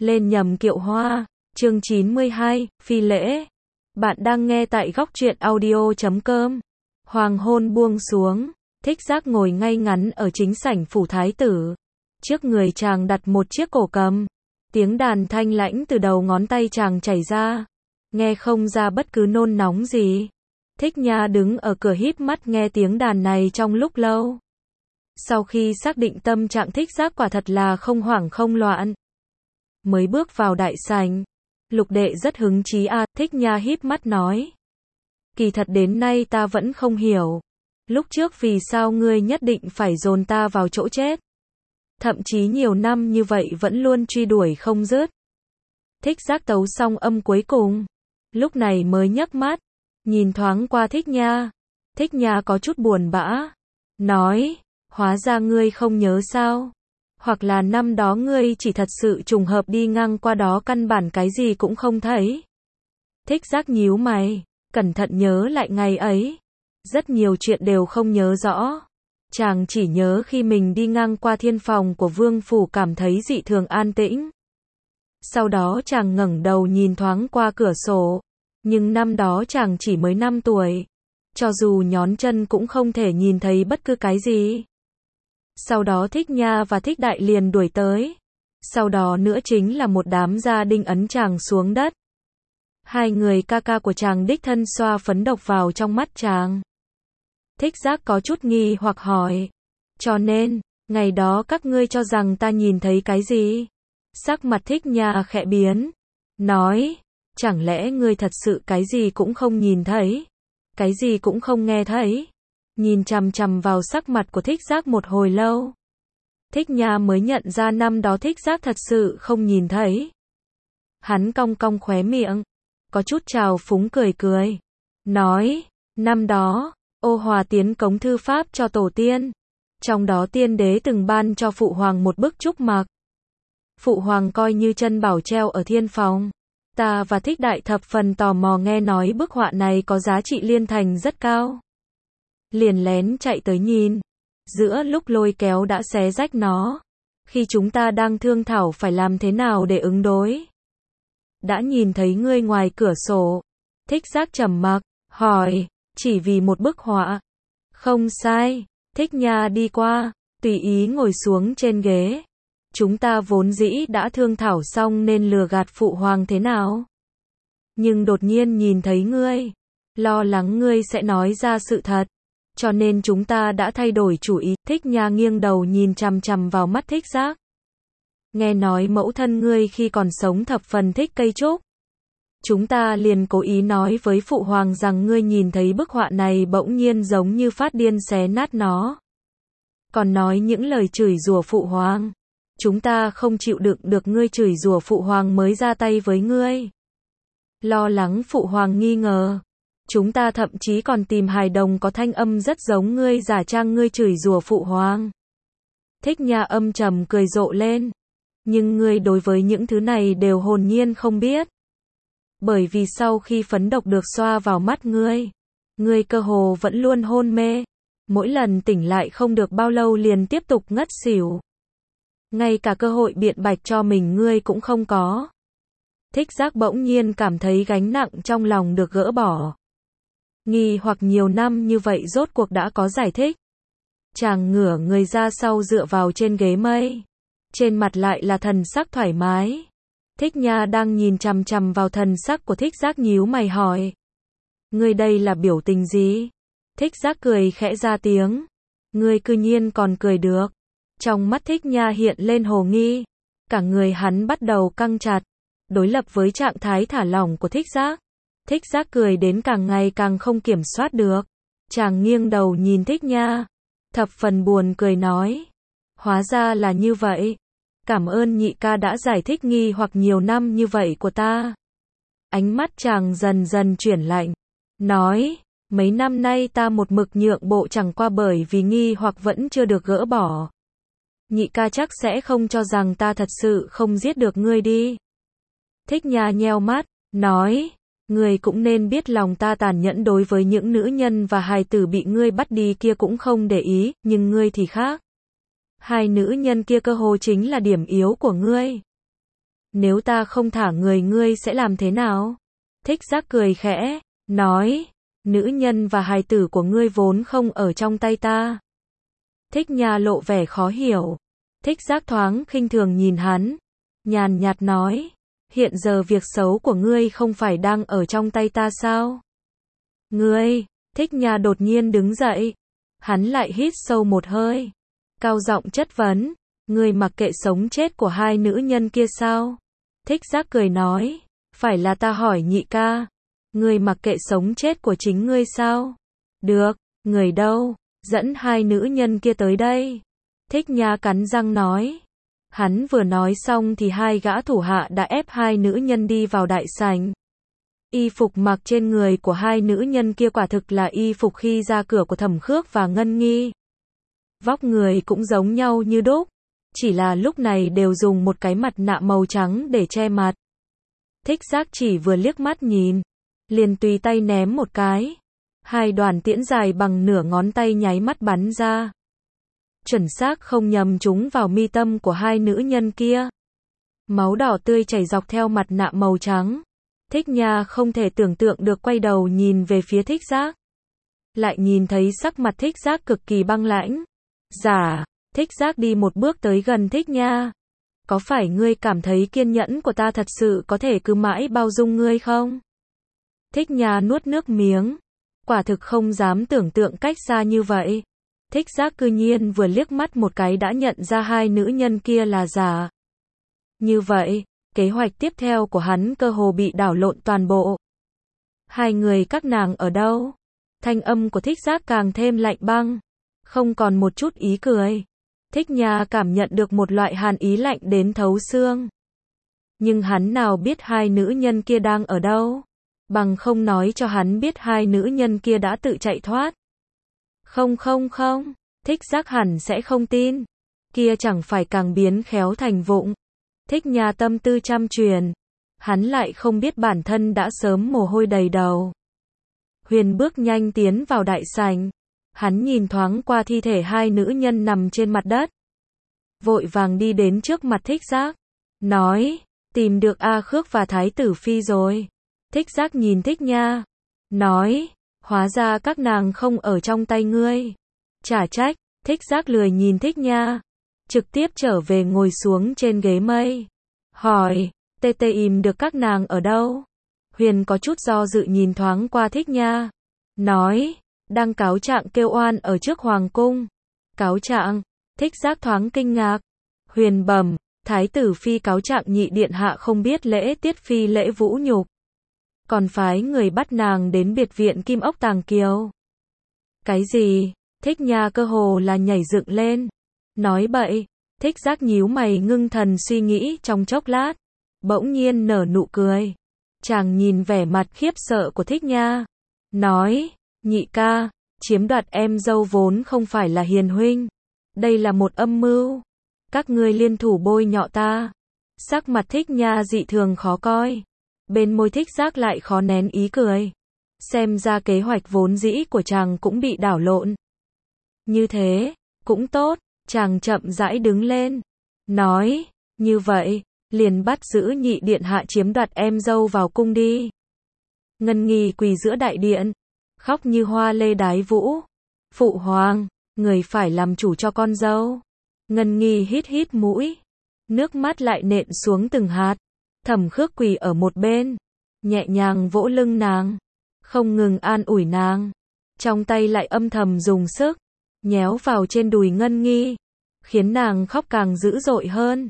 Lên nhầm kiệu hoa, chương 92, phi lễ. Bạn đang nghe tại góc truyện audio.com. Hoàng hôn buông xuống, Thích Giác ngồi ngay ngắn ở chính sảnh phủ thái tử. Trước người chàng đặt một chiếc cổ cầm. Tiếng đàn thanh lãnh từ đầu ngón tay chàng chảy ra. Nghe không ra bất cứ nôn nóng gì. Thích Nha đứng ở cửa híp mắt nghe tiếng đàn này trong lúc lâu. Sau khi xác định tâm trạng Thích Giác quả thật là không hoảng không loạn. Mới bước vào đại sảnh. Lục đệ rất hứng chí à, Thích Nha híp mắt nói. Kỳ thật đến nay ta vẫn không hiểu. Lúc trước vì sao ngươi nhất định phải dồn ta vào chỗ chết. Thậm chí nhiều năm như vậy vẫn luôn truy đuổi không dứt. Thích Giác tấu xong âm cuối cùng. Lúc này mới nhấc mắt. Nhìn thoáng qua Thích Nha. Thích Nha có chút buồn bã. Nói, hóa ra ngươi không nhớ sao? Hoặc là năm đó ngươi chỉ thật sự trùng hợp đi ngang qua đó căn bản cái gì cũng không thấy. Thích Giác nhíu mày, cẩn thận nhớ lại ngày ấy. Rất nhiều chuyện đều không nhớ rõ. Chàng chỉ nhớ khi mình đi ngang qua thiên phòng của vương phủ cảm thấy dị thường an tĩnh. Sau đó chàng ngẩng đầu nhìn thoáng qua cửa sổ. Nhưng năm đó chàng chỉ mới 5 tuổi. Cho dù nhón chân cũng không thể nhìn thấy bất cứ cái gì. Sau đó Thích Nha và Thích Đại liền đuổi tới. Sau đó nữa chính là một đám gia đình ấn chàng xuống đất. Hai người ca ca của chàng đích thân xoa phấn độc vào trong mắt chàng. Thích Giác có chút nghi hoặc hỏi. Cho nên, ngày đó các ngươi cho rằng ta nhìn thấy cái gì? Sắc mặt Thích Nha khẽ biến. Nói, chẳng lẽ ngươi thật sự cái gì cũng không nhìn thấy? Cái gì cũng không nghe thấy? Nhìn chằm chằm vào sắc mặt của Thích Giác một hồi lâu. Thích Nha mới nhận ra năm đó Thích Giác thật sự không nhìn thấy. Hắn cong cong khóe miệng. Có chút trào phúng cười cười. Nói, năm đó, Ô Hòa tiến cống thư pháp cho tổ tiên. Trong đó tiên đế từng ban cho phụ hoàng một bức trúc mạc. Phụ hoàng coi như chân bảo treo ở thiên phòng. Ta và Thích Đại thập phần tò mò nghe nói bức họa này có giá trị liên thành rất cao. Liền lén chạy tới nhìn. Giữa lúc lôi kéo đã xé rách nó. Khi chúng ta đang thương thảo phải làm thế nào để ứng đối. Đã nhìn thấy ngươi ngoài cửa sổ. Thích Giác trầm mặc, hỏi, chỉ vì một bức họa. Không sai. Thích Nha đi qua, tùy ý ngồi xuống trên ghế. Chúng ta vốn dĩ đã thương thảo xong nên lừa gạt phụ hoàng thế nào. Nhưng đột nhiên nhìn thấy ngươi. Lo lắng ngươi sẽ nói ra sự thật. Cho nên chúng ta đã thay đổi chủ ý. Thích Nha nghiêng đầu nhìn chằm chằm vào mắt Thích Giác. Nghe nói mẫu thân ngươi khi còn sống thập phần thích cây trúc. Chúng ta liền cố ý nói với phụ hoàng rằng ngươi nhìn thấy bức họa này bỗng nhiên giống như phát điên xé nát nó. Còn nói những lời chửi rủa phụ hoàng. Chúng ta không chịu đựng được ngươi chửi rủa phụ hoàng mới ra tay với ngươi. Lo lắng phụ hoàng nghi ngờ. Chúng ta thậm chí còn tìm hài đồng có thanh âm rất giống ngươi giả trang ngươi chửi rủa phụ hoàng. Thích Nha âm trầm cười rộ lên. Nhưng ngươi đối với những thứ này đều hồn nhiên không biết. Bởi vì sau khi phấn độc được xoa vào mắt ngươi cơ hồ vẫn luôn hôn mê. Mỗi lần tỉnh lại không được bao lâu liền tiếp tục ngất xỉu. Ngay cả cơ hội biện bạch cho mình ngươi cũng không có. Thích Giác bỗng nhiên cảm thấy gánh nặng trong lòng được gỡ bỏ. Nghi hoặc nhiều năm như vậy rốt cuộc đã có giải thích. Chàng ngửa người ra sau dựa vào trên ghế mây. Trên mặt lại là thần sắc thoải mái. Thích Nha đang nhìn chằm chằm vào thần sắc của Thích Giác nhíu mày hỏi. Ngươi đây là biểu tình gì? Thích Giác cười khẽ ra tiếng. Ngươi cư nhiên còn cười được. Trong mắt Thích Nha hiện lên hồ nghi. Cả người hắn bắt đầu căng chặt. Đối lập với trạng thái thả lỏng của Thích Giác. Thích Giác cười đến càng ngày càng không kiểm soát được. Chàng nghiêng đầu nhìn Thích Nha. Thập phần buồn cười nói. Hóa ra là như vậy. Cảm ơn nhị ca đã giải thích nghi hoặc nhiều năm như vậy của ta. Ánh mắt chàng dần dần chuyển lạnh. Nói, mấy năm nay ta một mực nhượng bộ chẳng qua bởi vì nghi hoặc vẫn chưa được gỡ bỏ. Nhị ca chắc sẽ không cho rằng ta thật sự không giết được ngươi đi. Thích Nha nheo mắt, nói, ngươi cũng nên biết lòng ta tàn nhẫn đối với những nữ nhân và hài tử bị ngươi bắt đi kia cũng không để ý, nhưng ngươi thì khác. Hai nữ nhân kia cơ hồ chính là điểm yếu của ngươi. Nếu ta không thả người ngươi sẽ làm thế nào? Thích Giác cười khẽ, nói, nữ nhân và hài tử của ngươi vốn không ở trong tay ta. Thích Nha lộ vẻ khó hiểu. Thích Giác thoáng khinh thường nhìn hắn, nhàn nhạt nói, hiện giờ việc xấu của ngươi không phải đang ở trong tay ta sao? Ngươi, Thích Nha đột nhiên đứng dậy, hắn lại hít sâu một hơi, cao giọng chất vấn, ngươi mặc kệ sống chết của hai nữ nhân kia sao? Thích Giác cười nói, phải là ta hỏi nhị ca, ngươi mặc kệ sống chết của chính ngươi sao? Được, người đâu? Dẫn hai nữ nhân kia tới đây. Thích Nha cắn răng nói. Hắn vừa nói xong thì hai gã thủ hạ đã ép hai nữ nhân đi vào đại sảnh. Y phục mặc trên người của hai nữ nhân kia quả thực là y phục khi ra cửa của Thẩm Khước và Ngân Nghi. Vóc người cũng giống nhau như đúc, chỉ là lúc này đều dùng một cái mặt nạ màu trắng để che mặt. Thích Giác chỉ vừa liếc mắt nhìn, liền tùy tay ném một cái. Hai đoàn tiễn dài bằng nửa ngón tay nháy mắt bắn ra. Chuẩn xác không nhầm trúng vào mi tâm của hai nữ nhân kia. Máu đỏ tươi chảy dọc theo mặt nạ màu trắng. Thích Nha không thể tưởng tượng được, quay đầu nhìn về phía Thích Giác. Lại nhìn thấy sắc mặt Thích Giác cực kỳ băng lãnh. Dạ, Thích Giác đi một bước tới gần Thích Nha. Có phải ngươi cảm thấy kiên nhẫn của ta thật sự có thể cứ mãi bao dung ngươi không? Thích Nha nuốt nước miếng. Quả thực không dám tưởng tượng cách xa như vậy. Thích Giác cư nhiên vừa liếc mắt một cái đã nhận ra hai nữ nhân kia là giả. Như vậy, kế hoạch tiếp theo của hắn cơ hồ bị đảo lộn toàn bộ. Hai người các nàng ở đâu? Thanh âm của Thích Giác càng thêm lạnh băng, không còn một chút ý cười. Thích Nha cảm nhận được một loại hàn ý lạnh đến thấu xương. Nhưng hắn nào biết hai nữ nhân kia đang ở đâu? Bằng không nói cho hắn biết hai nữ nhân kia đã tự chạy thoát. Không, Thích Giác hẳn sẽ không tin. Kia chẳng phải càng biến khéo thành vụng. Thích Nha tâm tư trăm truyền. Hắn lại không biết bản thân đã sớm mồ hôi đầy đầu. Huyền bước nhanh tiến vào đại sảnh. Hắn nhìn thoáng qua thi thể hai nữ nhân nằm trên mặt đất. Vội vàng đi đến trước mặt Thích Giác. Nói, tìm được A Khước và Thái tử Phi rồi. Thích Giác nhìn Thích Nha. Nói, hóa ra các nàng không ở trong tay ngươi. Chả trách. Thích Giác lười nhìn Thích Nha. Trực tiếp trở về ngồi xuống trên ghế mây. Hỏi, tê im được các nàng ở đâu? Huyền có chút do dự nhìn thoáng qua Thích Nha. Nói, đang cáo trạng kêu oan ở trước hoàng cung. Cáo trạng? Thích Giác thoáng kinh ngạc. Huyền bẩm, Thái tử Phi cáo trạng nhị điện hạ không biết lễ tiết phi lễ vũ nhục. Còn phái người bắt nàng đến biệt viện Kim Ốc Tàng Kiều. Cái gì? Thích Nha cơ hồ là nhảy dựng lên. Nói bậy. Thích Giác nhíu mày ngưng thần suy nghĩ trong chốc lát. Bỗng nhiên nở nụ cười. Chàng nhìn vẻ mặt khiếp sợ của Thích Nha. Nói, nhị ca, chiếm đoạt em dâu vốn không phải là hiền huynh. Đây là một âm mưu. Các ngươi liên thủ bôi nhọ ta. Sắc mặt Thích Nha dị thường khó coi. Bên môi Thích Giác lại khó nén ý cười. Xem ra kế hoạch vốn dĩ của chàng cũng bị đảo lộn. Như thế, cũng tốt. Chàng chậm rãi đứng lên. Nói, như vậy, liền bắt giữ nhị điện hạ chiếm đoạt em dâu vào cung đi. Ngân Nghi quỳ giữa đại điện. Khóc như hoa lê đái vũ. Phụ hoàng, người phải làm chủ cho con dâu. Ngân Nghi hít mũi. Nước mắt lại nện xuống từng hạt. Thẩm Khước quỳ ở một bên. Nhẹ nhàng vỗ lưng nàng. Không ngừng an ủi nàng. Trong tay lại âm thầm dùng sức. Nhéo vào trên đùi Ngân Nghi. Khiến nàng khóc càng dữ dội hơn.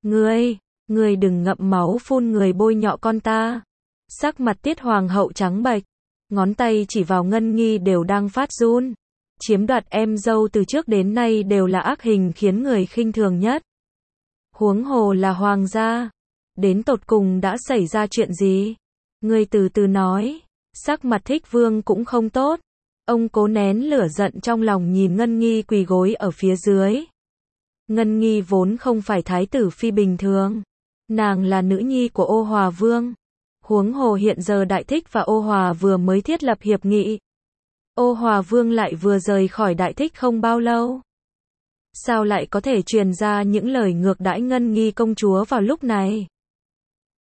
Ngươi đừng ngậm máu phun người bôi nhọ con ta. Sắc mặt Tiết Hoàng hậu trắng bệch. Ngón tay chỉ vào Ngân Nghi đều đang phát run. Chiếm đoạt em dâu từ trước đến nay đều là ác hình khiến người khinh thường nhất. Huống hồ là hoàng gia. Đến tột cùng đã xảy ra chuyện gì? Ngươi từ từ nói. Sắc mặt Thích Vương cũng không tốt. Ông cố nén lửa giận trong lòng nhìn Ngân Nghi quỳ gối ở phía dưới. Ngân Nghi vốn không phải thái tử phi bình thường. Nàng là nữ nhi của Ô Hòa Vương. Huống hồ hiện giờ Đại Thích và Ô Hòa vừa mới thiết lập hiệp nghị. Ô Hòa Vương lại vừa rời khỏi Đại Thích không bao lâu. Sao lại có thể truyền ra những lời ngược đãi Ngân Nghi công chúa vào lúc này?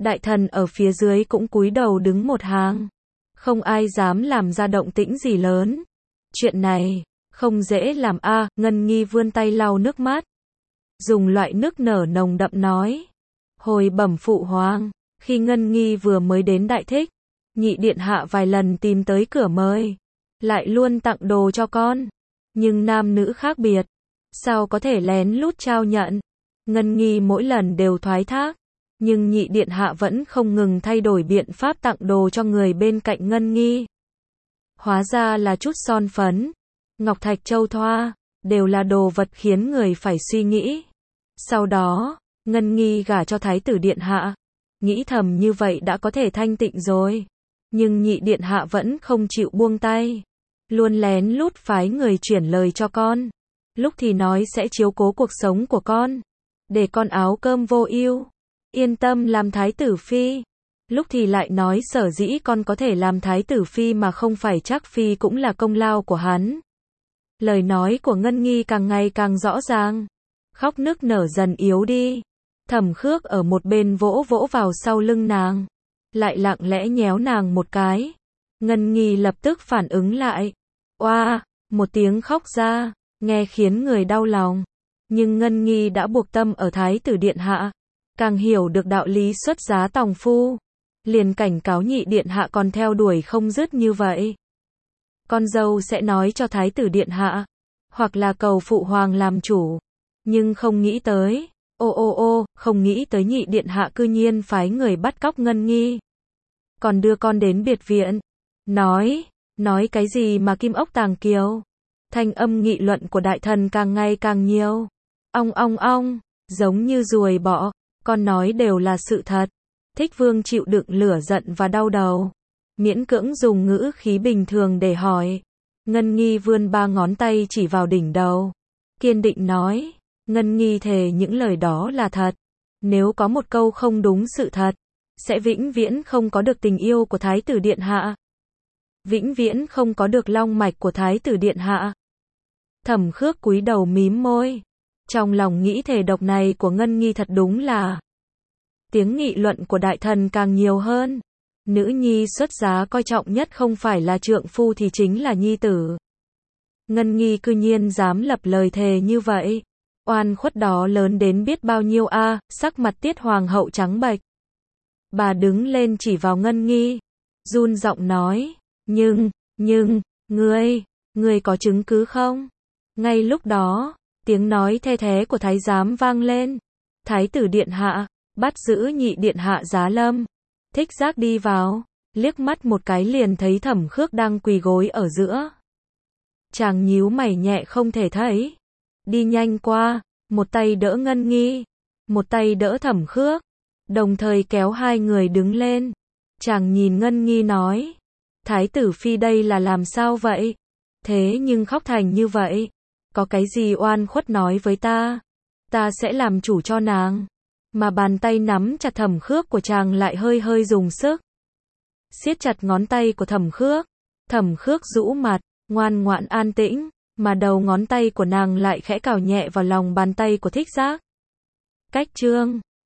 Đại thần ở phía dưới cũng cúi đầu đứng một hàng. Không ai dám làm ra động tĩnh gì lớn. Chuyện này, không dễ làm a. Ngân Nghi vươn tay lau nước mắt. Dùng loại nước nở nồng đậm nói. Hồi bẩm phụ hoàng, khi Ngân Nghi vừa mới đến Đại Thích, nhị điện hạ vài lần tìm tới cửa mời. Lại luôn tặng đồ cho con. Nhưng nam nữ khác biệt. Sao có thể lén lút trao nhận. Ngân Nghi mỗi lần đều thoái thác. Nhưng nhị điện hạ vẫn không ngừng thay đổi biện pháp tặng đồ cho người bên cạnh Ngân Nghi. Hóa ra là chút son phấn, ngọc thạch châu thoa, đều là đồ vật khiến người phải suy nghĩ. Sau đó, Ngân Nghi gả cho thái tử điện hạ. Nghĩ thầm như vậy đã có thể thanh tịnh rồi. Nhưng nhị điện hạ vẫn không chịu buông tay. Luôn lén lút phái người chuyển lời cho con. Lúc thì nói sẽ chiếu cố cuộc sống của con. Để con áo cơm vô ưu. Yên tâm làm thái tử phi. Lúc thì lại nói sở dĩ con có thể làm thái tử phi mà không phải Trác phi cũng là công lao của hắn. Lời nói của Ngân Nghi càng ngày càng rõ ràng. Khóc nức nở dần yếu đi. Thẩm Khước ở một bên vỗ vỗ vào sau lưng nàng. Lại lặng lẽ nhéo nàng một cái. Ngân Nghi lập tức phản ứng lại. Oa, một tiếng khóc ra, nghe khiến người đau lòng. Nhưng Ngân Nghi đã buộc tâm ở thái tử điện hạ. Càng hiểu được đạo lý xuất giá tòng phu. Liền cảnh cáo nhị điện hạ còn theo đuổi không dứt như vậy. Con dâu sẽ nói cho thái tử điện hạ. Hoặc là cầu phụ hoàng làm chủ. Nhưng không nghĩ tới. Không nghĩ tới nhị điện hạ cư nhiên phái người bắt cóc Ngân Nghi. Còn đưa con đến biệt viện. Nói cái gì mà kim ốc tàng kiều. Thanh âm nghị luận của đại thần càng ngày càng nhiều. Ong, giống như ruồi bọ. Con nói đều là sự thật. Thích Vương chịu đựng lửa giận và đau đầu. Miễn cưỡng dùng ngữ khí bình thường để hỏi. Ngân Nghi vươn 3 ngón tay chỉ vào đỉnh đầu. Kiên định nói. Ngân Nghi thề những lời đó là thật. Nếu có một câu không đúng sự thật, sẽ vĩnh viễn không có được tình yêu của thái tử điện hạ. Vĩnh viễn không có được long mạch của thái tử điện hạ. Thẩm Khước cúi đầu mím môi. Trong lòng nghĩ thề độc này của Ngân Nghi thật đúng là. Tiếng nghị luận của đại thần càng nhiều hơn. Nữ nhi xuất giá coi trọng nhất không phải là trượng phu thì chính là nhi tử. Ngân Nghi cư nhiên dám lập lời thề như vậy. Oan khuất đó lớn đến biết bao nhiêu a. Sắc mặt Tiết hoàng hậu trắng bệch. Bà đứng lên chỉ vào Ngân Nghi. Run giọng nói. Nhưng, ngươi có chứng cứ không? Ngay lúc đó, tiếng nói the thé của thái giám vang lên. Thái tử điện hạ, bắt giữ nhị điện hạ Giá Lâm. Thích Giác đi vào, liếc mắt một cái liền thấy Thẩm Khước đang quỳ gối ở giữa. Chàng nhíu mày nhẹ không thể thấy. Đi nhanh qua, một tay đỡ Ngân Nghi, một tay đỡ Thẩm Khước, đồng thời kéo hai người đứng lên. Chàng nhìn Ngân Nghi nói. Thái tử phi đây là làm sao vậy? Thế nhưng khóc thành như vậy. Có cái gì oan khuất nói với ta? Ta sẽ làm chủ cho nàng. Mà bàn tay nắm chặt Thẩm Khước của chàng lại hơi dùng sức. Siết chặt ngón tay của Thẩm Khước. Thẩm Khước rũ mặt, ngoan ngoãn an tĩnh. Mà đầu ngón tay của nàng lại khẽ cào nhẹ vào lòng bàn tay của Thích Giác. Cách chương